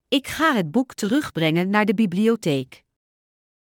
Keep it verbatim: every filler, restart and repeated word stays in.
Ik ga het boek terugbrengen naar de bibliotheek.